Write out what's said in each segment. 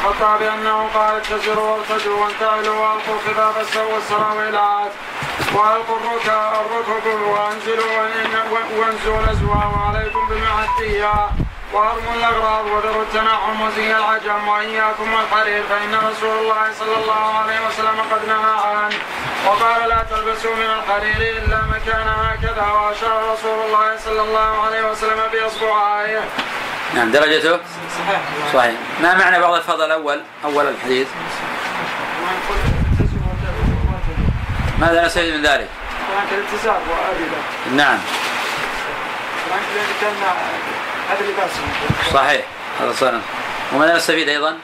الخطاب أنه قال اتزروا وارتجوا وانتعلوا وألقوا خفاف السوء والسراويلات وألقوا الركب وانزلوا الأزواء وعليكم بالمعدية وأرموا الأغراض وذروا التنعم وزي العجم وإياكم والحرير فإن رسول الله صلى الله عليه وسلم قد نهى عنه وقال لا تلبسوا من الحرير إلا مكان هكذا وأشار رسول الله صلى الله عليه وسلم بإصبعائه. نعم درجته صحيح. ما معنى بعض الفضل أول الحديث؟ ماذا نستفيد من ذلك؟ الالتزام نعم صحيح هذا صحيح. وماذا نستفيد أيضا؟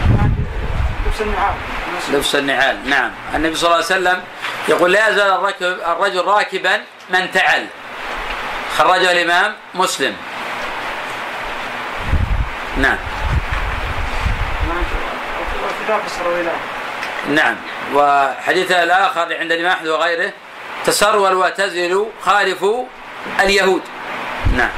لبس النعال. نعم النبي صلى الله عليه وسلم يقول لا يزال الرجل راكبا من تعل، خرجه الإمام مسلم. نعم نعم. وحديث الآخر عند الإمام أحمد وغيره تسرول وتزلوا خالفوا اليهود. نعم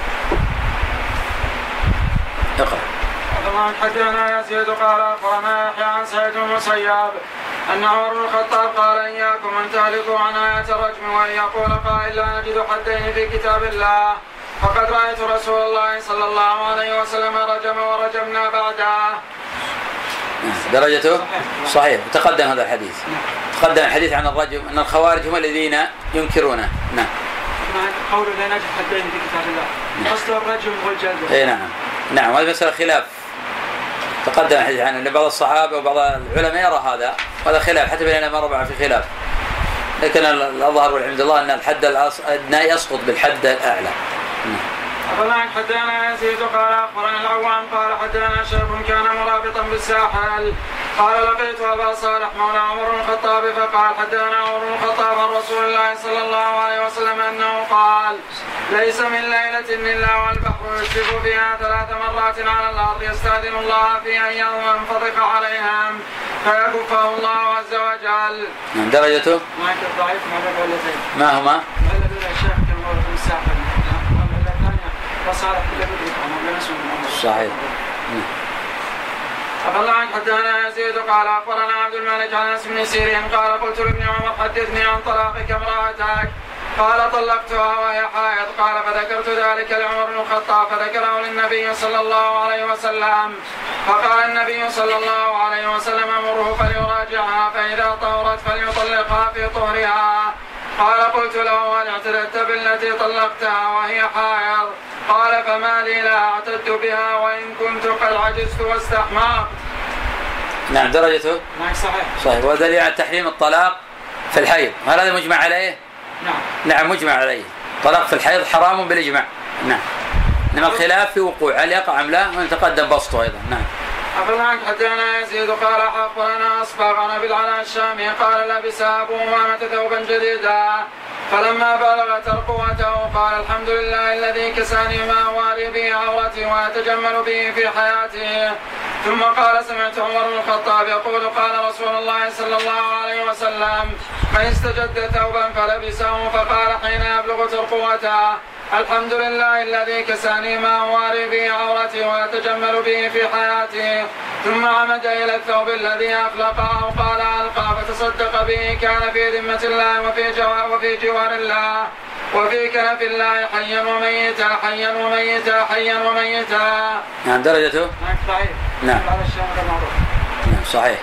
اقرأ. حدثنا يزيد قال أخبرنا يحيى عن سعيد بن المسيب أن عمر بن الخطاب قال إياكم أن تهلكوا عن آيات الرجم وأن يقول قائل لا نجد حدين في كتاب الله فقد رأيت رسول الله صلى الله عليه وسلم رجم ورجمنا بعده. درجته صحيح. تقدم هذا الحديث، تقدم الحديث عن الرجم أن الخوارج هم الذين ينكرونه. نعم قول لا نجد حدين في كتاب الله أصل الرجم والجلد. اي نعم نعم. وهذا مسألة خلاف، تقدم الحديث عن أن بعض الصحابة وبعض العلماء يرى هذا خلاف حتى بين الأئمة الأربعة في خلاف، لكن الأظهر والحمد لله أن الحد الأدنى يسقط بالحد الأعلى. أخبرنا حدثنا يزيد قال أخبرنا العوام قال حدثنا شيخ كان مرابطا بالساحل قال لقيت أبا صالح مولى عمر بن الخطاب فقال حدثنا عمر بن الخطاب عن رسول الله صلى الله عليه وسلم أنه قال ليس من ليلة إلا والبحر يشرف فيها 3 مرات على الأرض يستأذن الله في أن ينفضح عليهم فيكفه الله عز وجل. من درجته؟ ما هما؟ صحيح. أخبرنا عن حدثنا يزيد قال أخبرنا عبد الملك عن أنس بن سيرين قال قلت لابن عمر حدثني عن طلاقك امرأتك قال طلقتها وهي حائض قال فذكرت ذلك لعمر بن الخطاب فذكره للنبي صلى الله عليه وسلم فقال النبي صلى الله عليه وسلم امره فليراجعها فإذا طهرت فليطلقها في طهرها. قال قلت له هل اعتدت بالتي طلقتها وهي حائض قال فما لي لا اعتدت بها وإن كنت قد عجزت واستحمقت. نعم درجته صحيح. ودليل على تحريم الطلاق في الحيض، هل هذا مجمع عليه؟ نعم مجمع عليه. طلاق في الحيض حرام بالإجماع. نعم إنما الخلاف في وقوع هل يقع أم لا ونتقدم بسطه أيضا. نعم. أخبرنا حدثنا يزيد قال أخبرنا أصبغ عن أبي العلاء الشامي قال لبس أبو أمامة ثوبا جديدا فلما بلغ ترقوته قال الحمد لله الذي كساني ما أواري به عورتي ويتجمل به في حياته. ثم قال سمعت عمر بن الخطاب يقول قال رسول الله صلى الله عليه وسلم من استجد ثوبا فلبسه فقال حين يبلغ ترقوته الحمد لله الذي كساني ما أواري به عورتي ويتجمل به في حياتي. ثم عمد إلى الثوب الذي أفلقه وقال ألقى فتصدق به كان في ذمة الله وفي جوار الله وفي كنف الله حيا وميتا حيا وميتا حيا وميتا. نعم درجته نعم صحيح.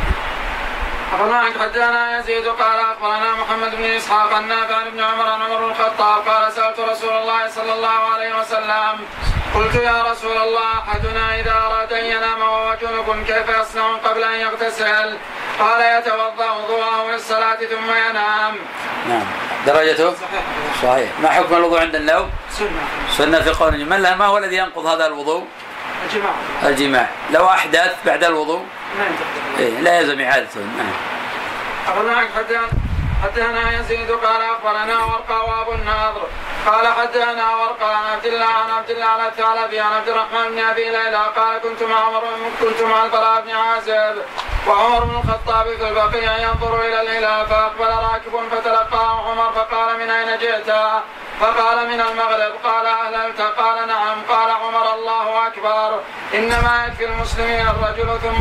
أخبرنا عن حدثنا يزيد قال أخبرنا محمد بن إسحاق النافع عن ابن عمر عن عمر بن الخطاب قال سألت رسول الله صلى الله عليه وسلم قلت يا رسول الله أحدنا إذا أراد أن ينام وهو جنب كيف يصنع قبل أن يغتسل؟ قال يتوضأ وضوءه للصلاة ثم ينام. نعم درجته صحيح. ما حكم الوضوء عند النوم؟ سنة في قول الجمال. ما هو الذي ينقض هذا الوضوء؟ الجماع. لو أحدث بعد الوضوء لا يلزم إعادته. أخبرنا حدثنا يزيد قال أخبرنا ورقة وأبو النضر قال حدثنا ورقة عن عبد الله على الثعلبي عن عبد الرحمن بن أبي ليلى قال كنت مع البراء بن عازب وعمر بن الخطاب في البقيع ينظر إلى الهلال فأقبل راكب فتلقاه عمر فقال من أين جئت؟ فقال من المغرب. قال أهللت؟ قال نعم. قال عمر الله أكبر إنما يكفي المسلمين الرجل. ثم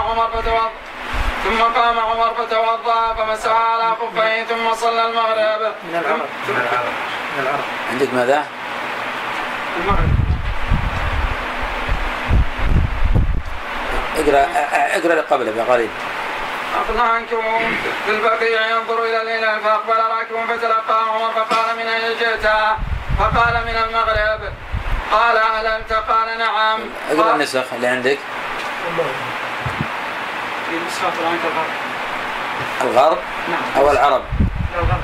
قام عمر فتوضأ فمسح على خفيه ثم صلى المغرب. من العرب عندك ماذا؟ المغرب. اقرأ اللي قبله بقليل. أخذ عنكم في البقيع ينظر إلى الهلال فأقبل راكب فتلقاه عمر فقال من أين جئت؟ فقال من المغرب. قال أهللت؟ قال نعم. اقرأ النسخ اللي عندك. في نسخة الآن الغرب نعم. أو العرب؟ الغرب.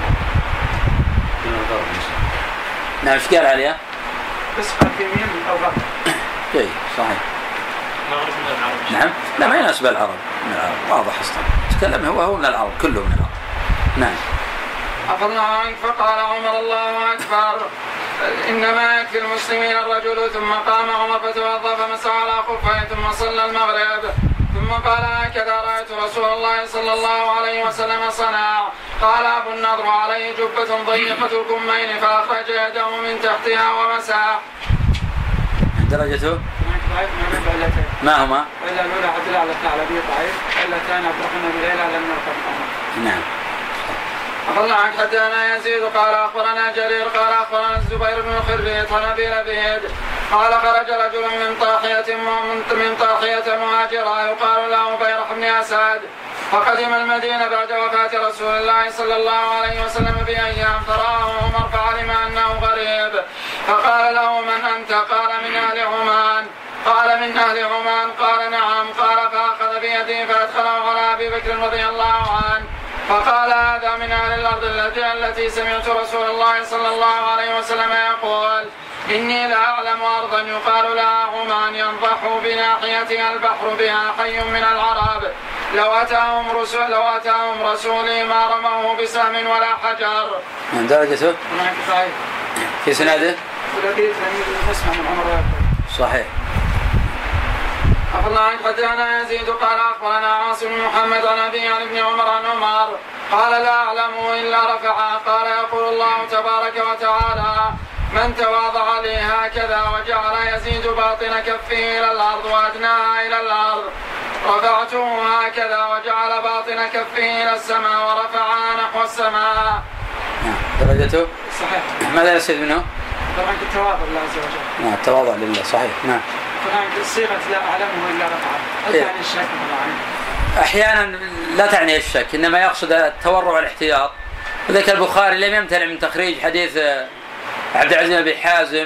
نعم. ايش قال عليها؟ نسخة في يمين أو غرب. جيد صحيح. نعم. لا ما يناسب العرب. من العرب واضح اصلا. تكلم هو من العرب كله من العرب. نعم. أخذنا عنك فقال عمر الله أكبر إنما يكفي المسلمين الرجل. ثم قام عمر فتوضأ فمسح على خفيه ثم صلى المغرب. ثم قال هكذا رأيت رسول الله صلى الله عليه وسلم صنع. قال أبو النضر عليه جبة ضيقة الكمين فأخرج يده من تحتها ومسح. درجته ما هما؟ إلا الأولى عبد الله الثعلبي ضعيف، إلا الثاني عبد الرحمن بن ليلى لم يرفع. نعم. أخذنا عن حدثنا يزيد قال أخبرنا جرير قال أخبرنا الزبير بن خريط عن أبي لبيد قال خرج رجل من طاحية مهاجرة يقال له بيرح بن أسد فقدم المدينة بعد وفاة رسول الله صلى الله عليه وسلم بأيام فرآه عمر فعلم أنه غريب فقال له من أنت؟ قال من أهل عمان. قال من أهل عمان؟ قال نعم. قال فأخذ بيده فأدخله على أبي بكر رضي الله عنه فقال هذا من أهل الأرض التي سمعت رسول الله صلى الله عليه وسلم يقول إني لا أعلم أرضا يقال لها عمان ينضح بناحيتها البحر بها حي من العرب لو أتاهم رسولي ما رموه بسهم ولا حجر. من درجته؟ في سناده؟ صحيح. أخذنا عن حدثنا يزيد قال أخبرنا عاصم بن محمد عن أبي عن ابن عمر عن عمر قال لا أعلمه إلا رفعه. قال يقول الله تبارك وتعالى من تواضع لي هكذا وجعل يزيد باطن كفه إلى الأرض وأدناها إلى الأرض رفعته هكذا وجعل باطن كفه إلى السماء ورفعها نحو السماء. درجته؟ صحيح. ماذا يصير منه؟ طبعا التواضع لله عز وجل. نعم التواضع لله صحيح. نعم. طبعا صيغة لا أعلمه إلا رفعه. هل تعني الشك طبعا؟ أحيانا لا تعني الشك إنما يقصد التورع والاحتياط. وذلك البخاري لم يمتنع من تخريج حديث عبد العزيز بن أبي حازم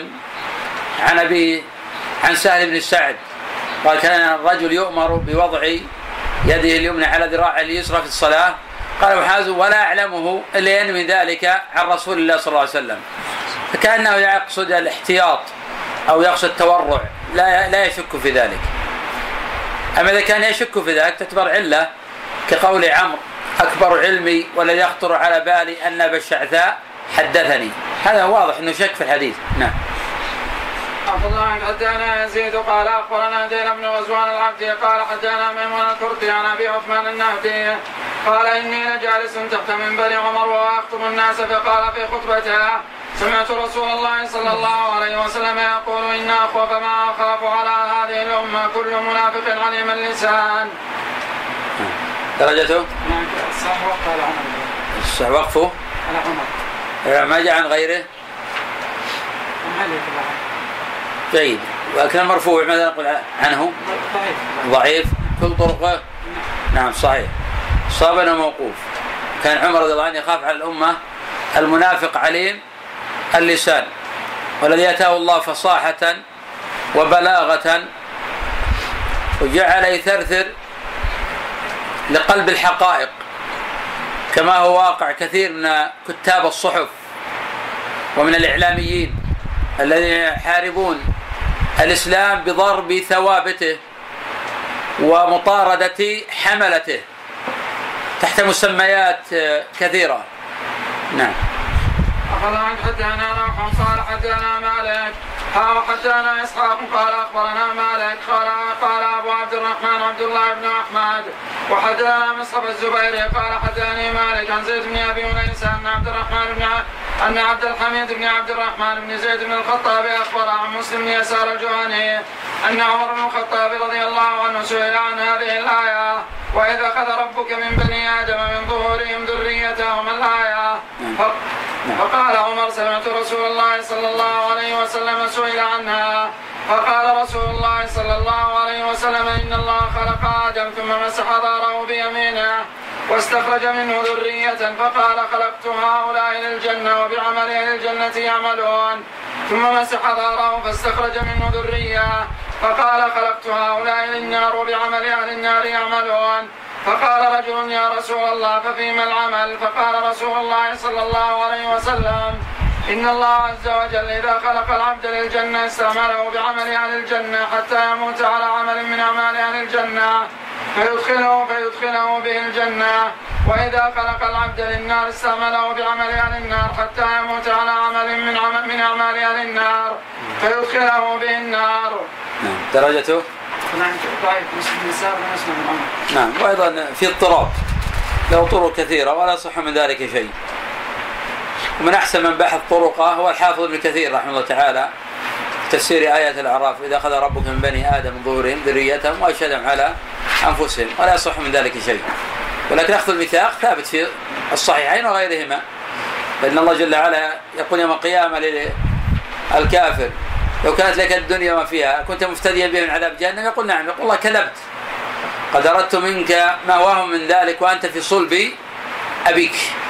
عن سهل بن سعد قال كان الرجل يؤمر بوضع يده اليمنى على ذراعه اليسرى في الصلاة قال ابو حازم ولا أعلمه إلا ينوي ذلك عن رسول الله صلى الله عليه وسلم فكأنه يقصد الاحتياط أو يقصد التورع لا يشك في ذلك. أما إذا كان يشك في ذلك تعتبر علة كقول عمرو أكبر علمي والذي يخطر على بالي أن أبا الشعثاء حدثني. هذا واضح أنه شك في الحديث. نعم. أخبرنا حدثنا يزيد قال أخبرنا دين بن غزوان العبدي قال حدثنا ميمون الكردي عن أبي عثمان النهدي قال إني لجالس تحت منبر عمر وأخطب الناس فقال في خطبته سمعت رسول الله صلى الله عليه وسلم يقول إن أخوف ما أخاف على هذه الأمة كل منافق عليم اللسان. درجته؟ الصح وقف على عمر. الصح وقفه؟ على عمر. ما جاء عن غيره؟ جيد. ولكن المرفوع ماذا نقول عنه؟ ضعيف كل طرقه. نعم صحيح. صابنا موقوف. كان عمر رضي الله عنه يخاف على الأمة المنافق عليم اللسان والذي أتاه الله فصاحة وبلاغة وجعل يثرثر لقلب الحقائق كما هو واقع كثير من كتاب الصحف ومن الإعلاميين الذين يحاربون الإسلام بضرب ثوابته ومطاردة حملته تحت مسميات كثيرة. نعم. أخذ عن حدثنا روح صالح حدثنا مالك حدثنا إسحاق قال أخبرنا مالك قال أبو عبد الرحمن عبد الله بن أحمد وحدثنا مصعب الزبيري قال حدثني مالك عن زيد بن أبي أنيس أن عبد الحميد بن عبد الرحمن بن زيد بن الخطاب أخبر عن مسلم بن يسار الجهني أن عمر بن الخطاب رضي الله عنه سئل عن هذه الآية وإذ أخذ ربك من بني آدم من ظهورهم ذريتهم الآية فقال عمر سمعت رسول الله صلى الله عليه وسلم سئل عنها فقال رسول الله صلى الله عليه وسلم إن الله خلق آدم ثم مسح ظهره بيمينه واستخرج منه ذرية فقال خلقت هؤلاء للجنة وبعمل أهل الجنة يعملون ثم مسح ظهره فاستخرج منه ذرية فقال خلقت هؤلاء للنار وبعمل أهل النار يعملون فقال رجل يا رسول الله ففيما العمل فقال رسول الله صلى الله عليه وسلم إن الله عز وجل إذا خلق العبد للجنة استعمله بعمل أهل الجنة حتى يموت على عمل من أعمال أهل الجنة فيدخله به الجنة وإذا خلق العبد للنار استعمله بعمل أهل النار حتى يموت على عمل من أعمال أهل النار فيدخله به النار. درجته؟ نعم. وأيضا في اضطراب له طرق كثيرة ولا يصح من ذلك شيء. ومن أحسن من بحث طرقه هو الحافظ ابن كثير رحمه الله تعالى في تفسير آية الأعراف إذا أخذ ربك من بني آدم من ظهورهم ذريتهم وأشهدهم على أنفسهم ولا يصح من ذلك شيء. ولكن أخذ الميثاق ثابت في الصحيحين وغيرهما لأن الله جل وعلا يقول يوم القيامة للكافر لو كانت لك الدنيا وما فيها كنت مفتديا به من عذاب جهنم يقول نعم يقول الله كذبت قد أردت منك ما وهم من ذلك وأنت في صلب أبيك